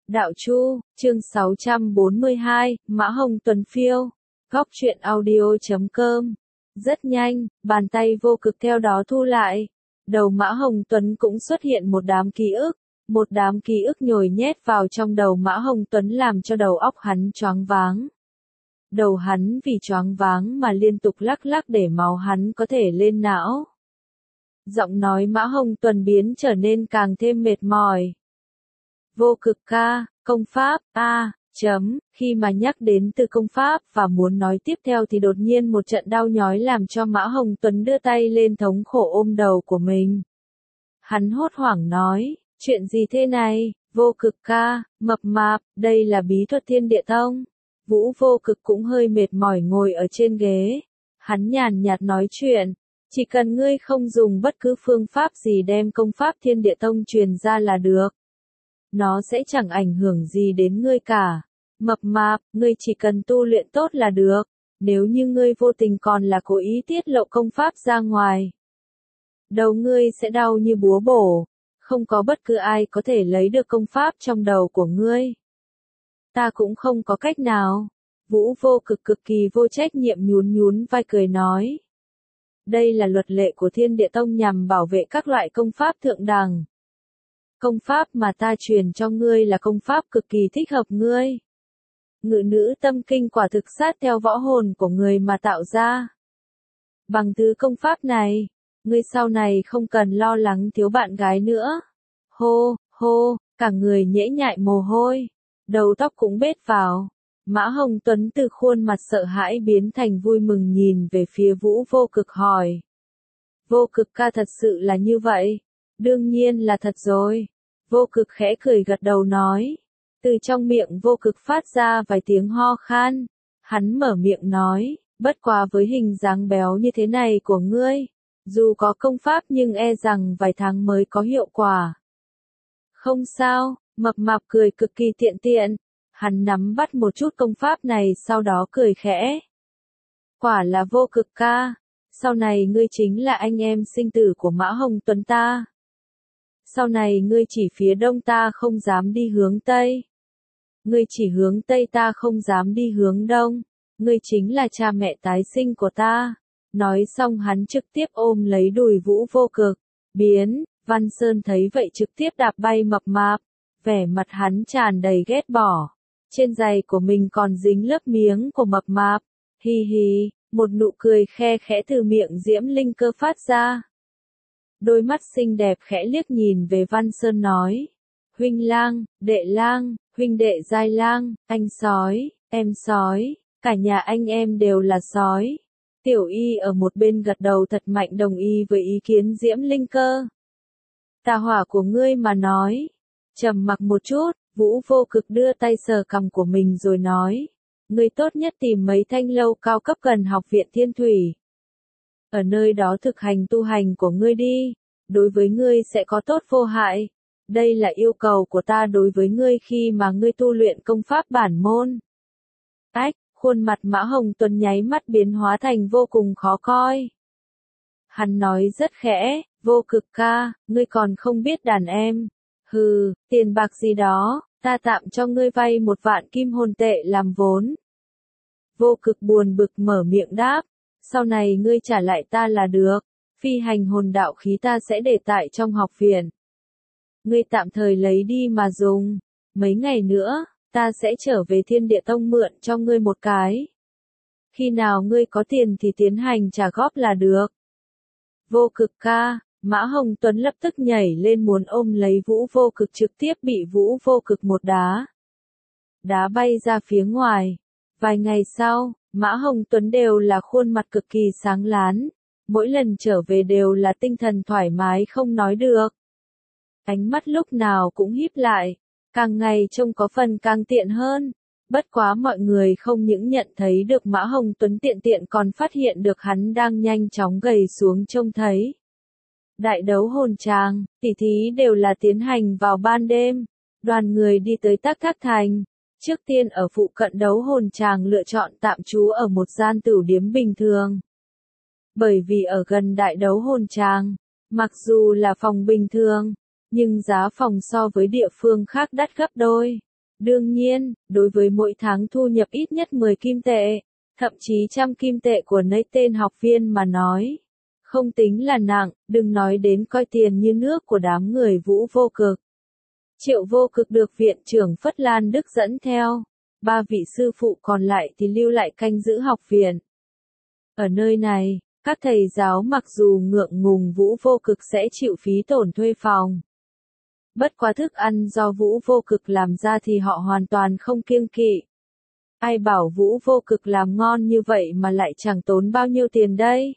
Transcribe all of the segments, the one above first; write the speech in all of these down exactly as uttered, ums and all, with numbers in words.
Đạo Chu, chương sáu trăm bốn mươi hai, Mã Hồng Tuấn phiêu. Góc truyện audio chấm com. Rất nhanh, bàn tay vô cực theo đó thu lại. Đầu Mã Hồng Tuấn cũng xuất hiện một đám ký ức. Một đám ký ức nhồi nhét vào trong đầu Mã Hồng Tuấn làm cho đầu óc hắn choáng váng. Đầu hắn vì choáng váng mà liên tục lắc lắc để máu hắn có thể lên não. Giọng nói Mã Hồng Tuấn biến trở nên càng thêm mệt mỏi. Vô cực ca, công pháp, a, chấm, khi mà nhắc đến từ công pháp và muốn nói tiếp theo thì đột nhiên một trận đau nhói làm cho Mã Hồng Tuấn đưa tay lên thống khổ ôm đầu của mình. Hắn hốt hoảng nói, chuyện gì thế này, vô cực ca, mập mạp, đây là bí thuật thiên địa tông. Vũ vô cực cũng hơi mệt mỏi ngồi ở trên ghế. Hắn nhàn nhạt nói chuyện, chỉ cần ngươi không dùng bất cứ phương pháp gì đem công pháp thiên địa tông truyền ra là được. Nó sẽ chẳng ảnh hưởng gì đến ngươi cả. Mập mạp, ngươi chỉ cần tu luyện tốt là được. Nếu như ngươi vô tình còn là cố ý tiết lộ công pháp ra ngoài, đầu ngươi sẽ đau như búa bổ. Không có bất cứ ai có thể lấy được công pháp trong đầu của ngươi. Ta cũng không có cách nào. Vũ vô cực cực kỳ vô trách nhiệm nhún nhún vai cười nói. Đây là luật lệ của thiên địa tông nhằm bảo vệ các loại công pháp thượng đẳng. Công pháp mà ta truyền cho ngươi là công pháp cực kỳ thích hợp ngươi. Ngự nữ tâm kinh quả thực sát theo võ hồn của người mà tạo ra. Bằng thứ công pháp này, ngươi sau này không cần lo lắng thiếu bạn gái nữa. Hô, hô, cả người nhễ nhại mồ hôi, đầu tóc cũng bết vào. Mã Hồng Tuấn từ khuôn mặt sợ hãi biến thành vui mừng nhìn về phía Vũ vô cực hỏi. Vô cực ca thật sự là như vậy? Đương nhiên là thật rồi. Vô cực khẽ cười gật đầu nói. Từ trong miệng vô cực phát ra vài tiếng ho khan. Hắn mở miệng nói, bất quá với hình dáng béo như thế này của ngươi, dù có công pháp nhưng e rằng vài tháng mới có hiệu quả. Không sao, mập mạp cười cực kỳ tiện tiện. Hắn nắm bắt một chút công pháp này sau đó cười khẽ. Quả là vô cực ca. Sau này ngươi chính là anh em sinh tử của Mã Hồng Tuấn ta. Sau này ngươi chỉ phía đông ta không dám đi hướng tây. Ngươi chỉ hướng tây ta không dám đi hướng đông. Ngươi chính là cha mẹ tái sinh của ta. Nói xong hắn trực tiếp ôm lấy đùi Vũ vô cực. Biến, Văn Sơn thấy vậy trực tiếp đạp bay mập mạp. Vẻ mặt hắn tràn đầy ghét bỏ. Trên giày của mình còn dính lớp miếng của mập mạp. Hi hi, một nụ cười khe khẽ từ miệng Diễm Linh Cơ phát ra. Đôi mắt xinh đẹp khẽ liếc nhìn về Văn Sơn nói. Huynh lang, đệ lang, huynh đệ giai lang, anh sói, em sói, cả nhà anh em đều là sói. Tiểu Y ở một bên gật đầu thật mạnh đồng ý với ý kiến Diễm Linh Cơ. Tà hỏa của ngươi mà nói. Trầm mặc một chút, Vũ vô cực đưa tay sờ cằm của mình rồi nói. Ngươi tốt nhất tìm mấy thanh lâu cao cấp gần học viện Thiên Thủy. Ở nơi đó thực hành tu hành của ngươi đi. Đối với ngươi sẽ có tốt vô hại. Đây là yêu cầu của ta đối với ngươi khi mà ngươi tu luyện công pháp bản môn. Ách, khuôn mặt Mã Hồng Tuấn nháy mắt biến hóa thành vô cùng khó coi. Hắn nói rất khẽ, vô cực ca, ngươi còn không biết đàn em. Hừ, tiền bạc gì đó, ta tạm cho ngươi vay một vạn kim hồn tệ làm vốn. Vô cực buồn bực mở miệng đáp, sau này ngươi trả lại ta là được, phi hành hồn đạo khí ta sẽ để tại trong học viện. Ngươi tạm thời lấy đi mà dùng, mấy ngày nữa, ta sẽ trở về thiên địa tông mượn cho ngươi một cái. Khi nào ngươi có tiền thì tiến hành trả góp là được. Vô cực ca. Mã Hồng Tuấn lập tức nhảy lên muốn ôm lấy Vũ vô cực trực tiếp bị Vũ vô cực một đá. Đá bay ra phía ngoài. Vài ngày sau, Mã Hồng Tuấn đều là khuôn mặt cực kỳ sáng láng. Mỗi lần trở về đều là tinh thần thoải mái không nói được. Ánh mắt lúc nào cũng híp lại. Càng ngày trông có phần càng tiện hơn. Bất quá mọi người không những nhận thấy được Mã Hồng Tuấn tiện tiện còn phát hiện được hắn đang nhanh chóng gầy xuống trông thấy. Đại đấu hồn tràng, tỉ thí đều là tiến hành vào ban đêm. Đoàn người đi tới Tắc Thác Thành. Trước tiên ở phụ cận đấu hồn tràng lựa chọn tạm trú ở một gian tửu điếm bình thường. Bởi vì ở gần đại đấu hồn tràng, mặc dù là phòng bình thường, nhưng giá phòng so với địa phương khác đắt gấp đôi. Đương nhiên, đối với mỗi tháng thu nhập ít nhất mười kim tệ, thậm chí trăm kim tệ của nấy tên học viên mà nói, không tính là nặng, đừng nói đến coi tiền như nước của đám người Vũ Vô Cực. Triệu Vô Cực được viện trưởng Phất Lan Đức dẫn theo, ba vị sư phụ còn lại thì lưu lại canh giữ học viện. Ở nơi này, các thầy giáo mặc dù ngượng ngùng Vũ Vô Cực sẽ chịu phí tổn thuê phòng. Bất quá thức ăn do Vũ Vô Cực làm ra thì họ hoàn toàn không kiêng kỵ. Ai bảo Vũ Vô Cực làm ngon như vậy mà lại chẳng tốn bao nhiêu tiền đây?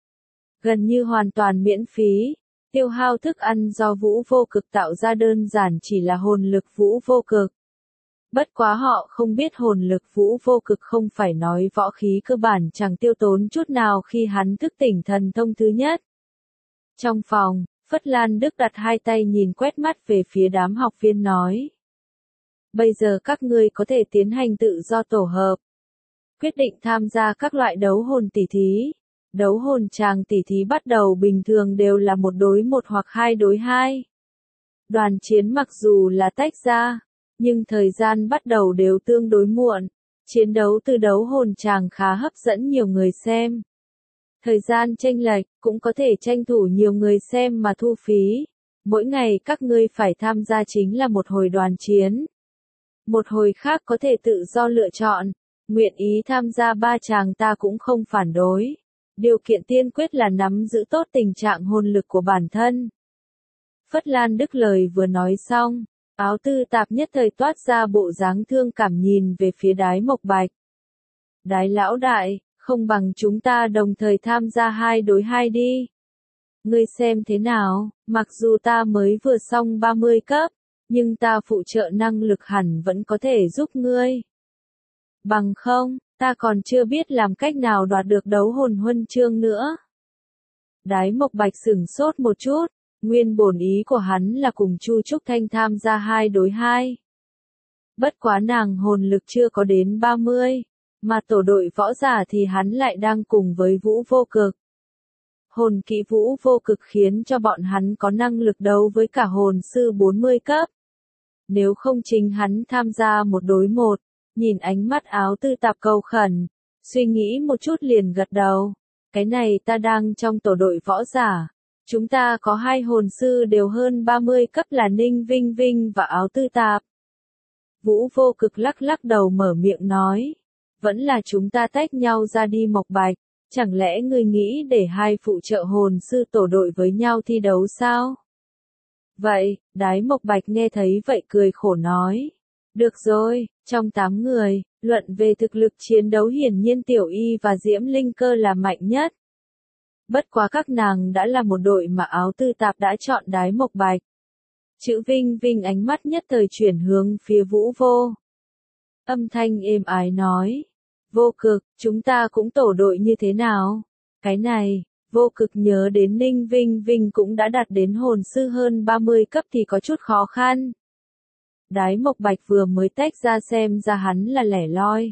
Gần như hoàn toàn miễn phí, tiêu hao thức ăn do Vũ Vô Cực tạo ra đơn giản chỉ là hồn lực Vũ Vô Cực. Bất quá họ không biết hồn lực Vũ Vô Cực không phải nói võ khí cơ bản chẳng tiêu tốn chút nào khi hắn thức tỉnh thần thông thứ nhất. Trong phòng, Phất Lan Đức đặt hai tay nhìn quét mắt về phía đám học viên nói. Bây giờ các ngươi có thể tiến hành tự do tổ hợp. Quyết định tham gia các loại đấu hồn tỷ thí. Đấu hồn tràng tỷ thí bắt đầu bình thường đều là một đối một hoặc hai đối hai. Đoàn chiến mặc dù là tách ra, nhưng thời gian bắt đầu đều tương đối muộn. Chiến đấu từ đấu hồn tràng khá hấp dẫn nhiều người xem. Thời gian chênh lệch cũng có thể tranh thủ nhiều người xem mà thu phí. Mỗi ngày các ngươi phải tham gia chính là một hồi đoàn chiến. Một hồi khác có thể tự do lựa chọn. Nguyện ý tham gia ba chàng ta cũng không phản đối. Điều kiện tiên quyết là nắm giữ tốt tình trạng hồn lực của bản thân. Phất Lan Đức lời vừa nói xong, Áo Tư Tạp nhất thời toát ra bộ dáng thương cảm nhìn về phía Đái Mộc Bạch. Đái lão đại, không bằng chúng ta đồng thời tham gia hai đối hai đi. Ngươi xem thế nào, mặc dù ta mới vừa xong ba mươi cấp, nhưng ta phụ trợ năng lực hẳn vẫn có thể giúp ngươi. Bằng không, ta còn chưa biết làm cách nào đoạt được đấu hồn huân chương nữa. Đái Mộc Bạch sửng sốt một chút, nguyên bổn ý của hắn là cùng Chu Trúc Thanh tham gia hai đối hai. Bất quá nàng hồn lực chưa có đến ba mươi, mà tổ đội võ giả thì hắn lại đang cùng với Vũ Vô Cực. Hồn kỹ Vũ Vô Cực khiến cho bọn hắn có năng lực đấu với cả hồn sư bốn mươi cấp. Nếu không chính hắn tham gia một đối một, nhìn ánh mắt Áo Tư Tạp cầu khẩn, suy nghĩ một chút liền gật đầu. Cái này ta đang trong tổ đội võ giả. Chúng ta có hai hồn sư đều hơn ba mươi cấp là Ninh Vinh Vinh và Áo Tư Tạp. Vũ Vô Cực lắc lắc đầu mở miệng nói. Vẫn là chúng ta tách nhau ra đi Mộc Bạch. Chẳng lẽ ngươi nghĩ để hai phụ trợ hồn sư tổ đội với nhau thi đấu sao? Vậy, Đái Mộc Bạch nghe thấy vậy cười khổ nói. Được rồi, trong tám người, luận về thực lực chiến đấu hiển nhiên Tiểu Y và Diễm Linh Cơ là mạnh nhất. Bất quá các nàng đã là một đội mà Áo Tư Tạp đã chọn Đái Mộc Bạch. Chữ Vinh Vinh ánh mắt nhất thời chuyển hướng phía Vũ Vô. Âm thanh êm ái nói. Vô Cực, chúng ta cũng tổ đội như thế nào? Cái này, Vô Cực nhớ đến Ninh Vinh Vinh cũng đã đạt đến hồn sư hơn ba mươi cấp thì có chút khó khăn. Đái Mộc Bạch vừa mới tách ra xem ra hắn là lẻ loi.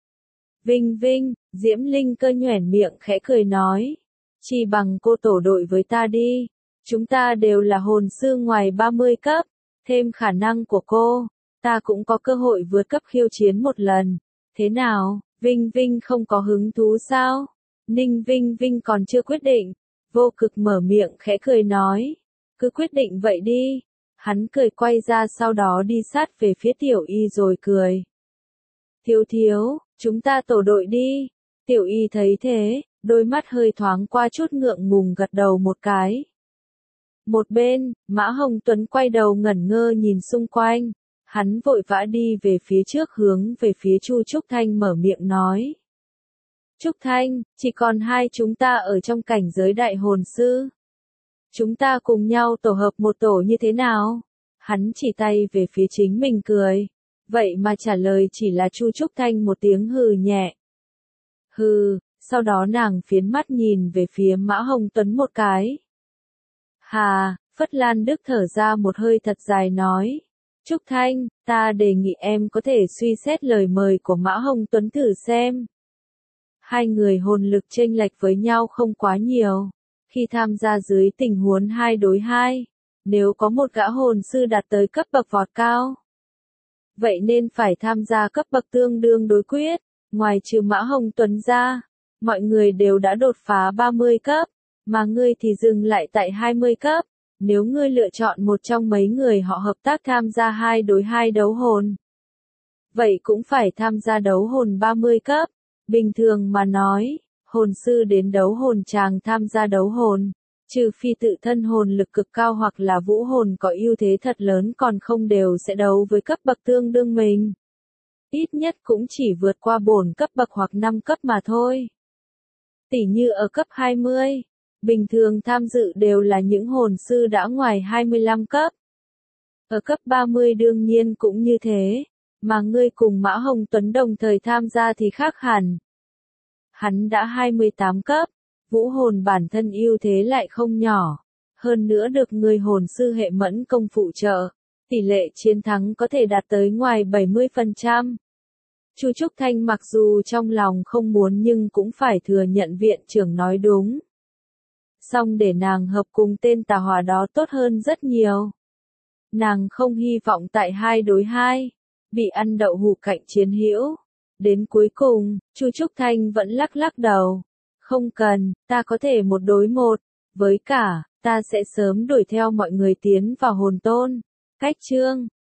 Vinh Vinh, Diễm Linh Cơ nhoẻn miệng khẽ cười nói. Chỉ bằng cô tổ đội với ta đi. Chúng ta đều là hồn sư ngoài ba mươi cấp. Thêm khả năng của cô, ta cũng có cơ hội vượt cấp khiêu chiến một lần. Thế nào, Vinh Vinh không có hứng thú sao? Ninh Vinh Vinh còn chưa quyết định. Vô Cực mở miệng khẽ cười nói. Cứ quyết định vậy đi. Hắn cười quay ra sau đó đi sát về phía Tiểu Y rồi cười. Thiếu thiếu, chúng ta tổ đội đi. Tiểu Y thấy thế, đôi mắt hơi thoáng qua chút ngượng ngùng gật đầu một cái. Một bên, Mã Hồng Tuấn quay đầu ngẩn ngơ nhìn xung quanh. Hắn vội vã đi về phía trước hướng về phía Chu Trúc Thanh mở miệng nói. Trúc Thanh, chỉ còn hai chúng ta ở trong cảnh giới đại hồn sư. Chúng ta cùng nhau tổ hợp một tổ như thế nào? Hắn chỉ tay về phía chính mình cười. Vậy mà trả lời chỉ là Chu Trúc Thanh một tiếng hừ nhẹ. Hừ, sau đó nàng phiến mắt nhìn về phía Mã Hồng Tuấn một cái. Hà, Phất Lan Đức thở ra một hơi thật dài nói. Trúc Thanh, ta đề nghị em có thể suy xét lời mời của Mã Hồng Tuấn thử xem. Hai người hồn lực chênh lệch với nhau không quá nhiều. Khi tham gia dưới tình huống hai đối hai, nếu có một gã hồn sư đạt tới cấp bậc vọt cao, vậy nên phải tham gia cấp bậc tương đương đối quyết. Ngoài trừ Mã Hồng Tuấn ra, mọi người đều đã đột phá ba mươi cấp, mà ngươi thì dừng lại tại hai mươi cấp. Nếu ngươi lựa chọn một trong mấy người họ hợp tác tham gia hai đối hai đấu hồn, vậy cũng phải tham gia đấu hồn ba mươi cấp. Bình thường mà nói, hồn sư đến đấu hồn tràng tham gia đấu hồn, trừ phi tự thân hồn lực cực cao hoặc là vũ hồn có ưu thế thật lớn, còn không đều sẽ đấu với cấp bậc tương đương mình. Ít nhất cũng chỉ vượt qua bổn cấp bậc hoặc năm cấp mà thôi. Tỉ như ở cấp hai mươi, bình thường tham dự đều là những hồn sư đã ngoài hai mươi lăm cấp. Ở cấp ba mươi đương nhiên cũng như thế, mà ngươi cùng Mã Hồng Tuấn đồng thời tham gia thì khác hẳn. Hắn đã hai mươi tám cấp, vũ hồn bản thân ưu thế lại không nhỏ, hơn nữa được người hồn sư hệ mẫn công phụ trợ, tỷ lệ chiến thắng có thể đạt tới ngoài bảy mươi phần trăm. Chu Trúc Thanh mặc dù trong lòng không muốn nhưng cũng phải thừa nhận viện trưởng nói đúng. Song để nàng hợp cùng tên tà hỏa đó tốt hơn rất nhiều. Nàng không hy vọng tại hai đối hai, bị ăn đậu hũ cạnh chiến hữu. Đến cuối cùng, Chu Trúc Thanh vẫn lắc lắc đầu. Không cần, ta có thể một đối một. Với cả, ta sẽ sớm đuổi theo mọi người tiến vào hồn tôn. Cách chương